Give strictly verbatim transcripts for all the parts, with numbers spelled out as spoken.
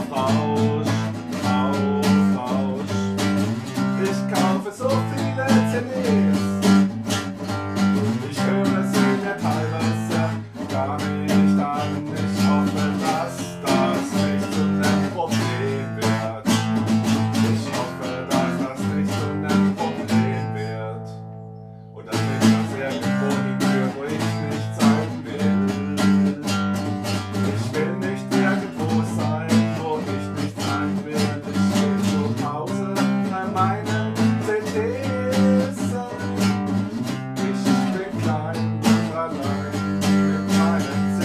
Kaufrausch, Kaufrausch. Ich kaufe so viele C Ds. Ich höre sie mir teilweise gar nicht an. Ich hoffe, dass das nicht zu einem Problem wird. Ich hoffe, dass das nicht zu einem Problem wird. Und dass ich das irgendwo hinführt, wo ich nicht sein will. Ich will nicht irgendwo sein, wo ich nicht sein will. Ich will zu Hause bei meinen C Ds sein. Ich bin klein und allein mit meinen C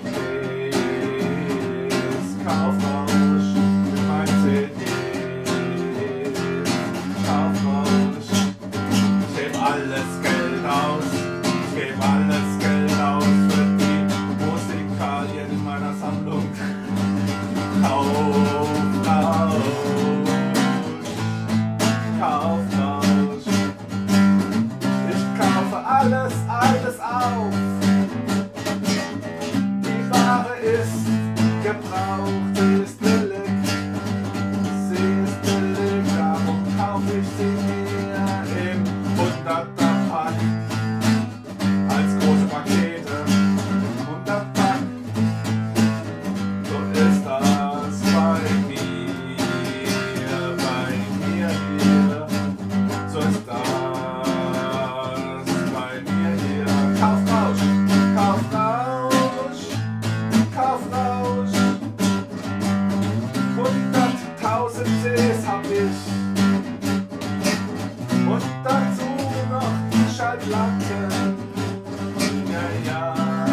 Ds. Kaufrausch mit meinen C Ds. Kaufrausch. Ich geb alles Geld aus. Ich geb alles Geld aus für die Musikalien in meiner Sammlung. Kaufrausch. Kaufrausch. Ich kaufe alles, alles auf. Die Ware ist gebraucht, sie ist billig. Sie ist billig, darum kaufe ich sie mir im Hunderter-Pack. Als große Pakete, Hundertpack. So ist das bei mir, bei mir hier. So ist das bei mir hier. Kaufrausch, Kaufrausch, Kaufrausch. Hunderttausend Cs hab ich. Und dazu noch die Schallplatten. Ja, ja.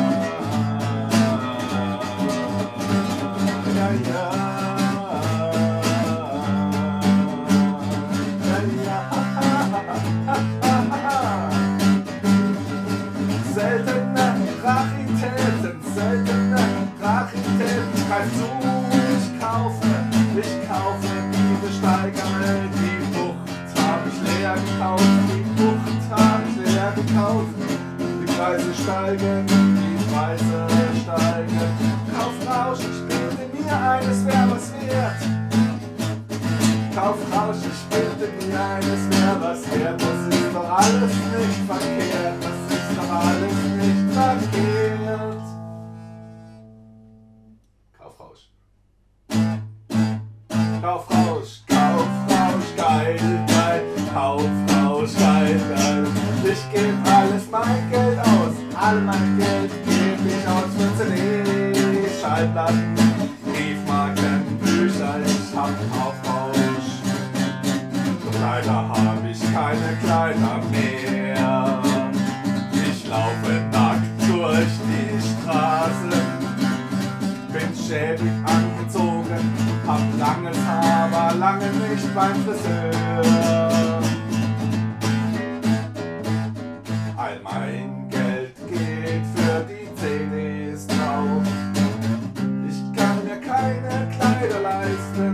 Ja, ja. Ja, ja. Seltene Raritäten, seltene Raritäten. Greif zu, ich kaufe, ich kaufe die Besteigermel. Die Bucht hab ich leer gekauft, die Bucht hab ich leer gekauft. Die Preise steigen, die Preise steigen. Kaufrausch, ich bilde mir ein, es wär was wert. Kaufrausch, ich bilde mir ein, es wär was wert. Das ist doch alles nicht verkehrt, das ist doch alles nicht verkehrt. Kaufrausch. Kaufrausch, Kaufrausch, geil, geil. Kaufrausch, geil, geil. Ich geb alles mein Geld aus, all mein Geld geb ich aus für C Ds, Schallplatten, Briefmarken, Bücher. Ich hab Kaufrausch. Leider hab ich keine Kleider mehr. Ich laufe nackt durch die Straße. Bin schäbig angezogen, hab langes Haar, war lange nicht beim Friseur. All mein Geld geht für die C Ds drauf. Ich kann mir keine Kleider leisten.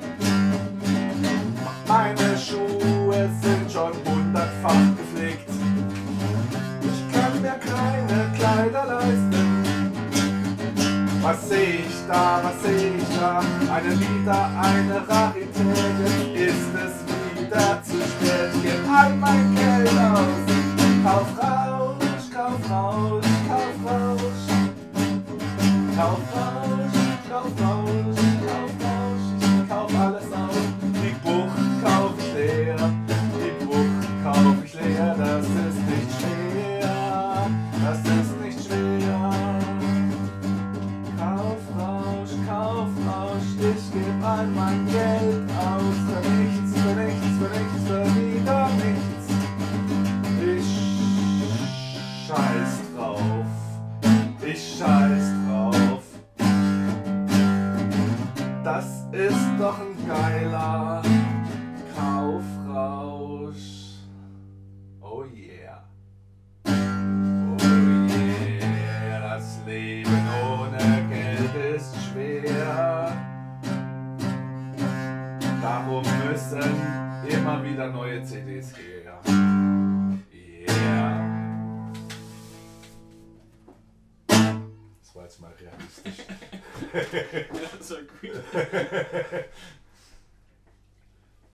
Meine Schuhe sind schon hundertfach gepflegt. Ich kann mir keine Kleider leisten. Was seh ich da, was seh ich da? Eine Lieder, eine Rarität. Ist es wieder zu spät? Gib all mein Geld aus. Kaufrausch, Kaufrausch, Kaufrausch. Kaufrausch, Kaufrausch, Kaufrausch. Ich kauf alles auf. Die Bucht kauf ich leer. Die Bucht kauf ich leer. Das ist nicht schwer. Das ist nicht schwer. Kaufrausch, Kaufrausch. Ich geb all mein Geld aus. Für nichts, für nichts, für nichts, für wieder nichts. Ich scheiß drauf. Ich scheiß drauf. Das ist doch ein geiler Kaufrausch. Oh yeah. Oh yeah. Das Leben ohne Geld ist schwer. Darum müssen immer wieder neue C Ds her. Yeah. Das das war jetzt mal realistisch. Ja, das war gut.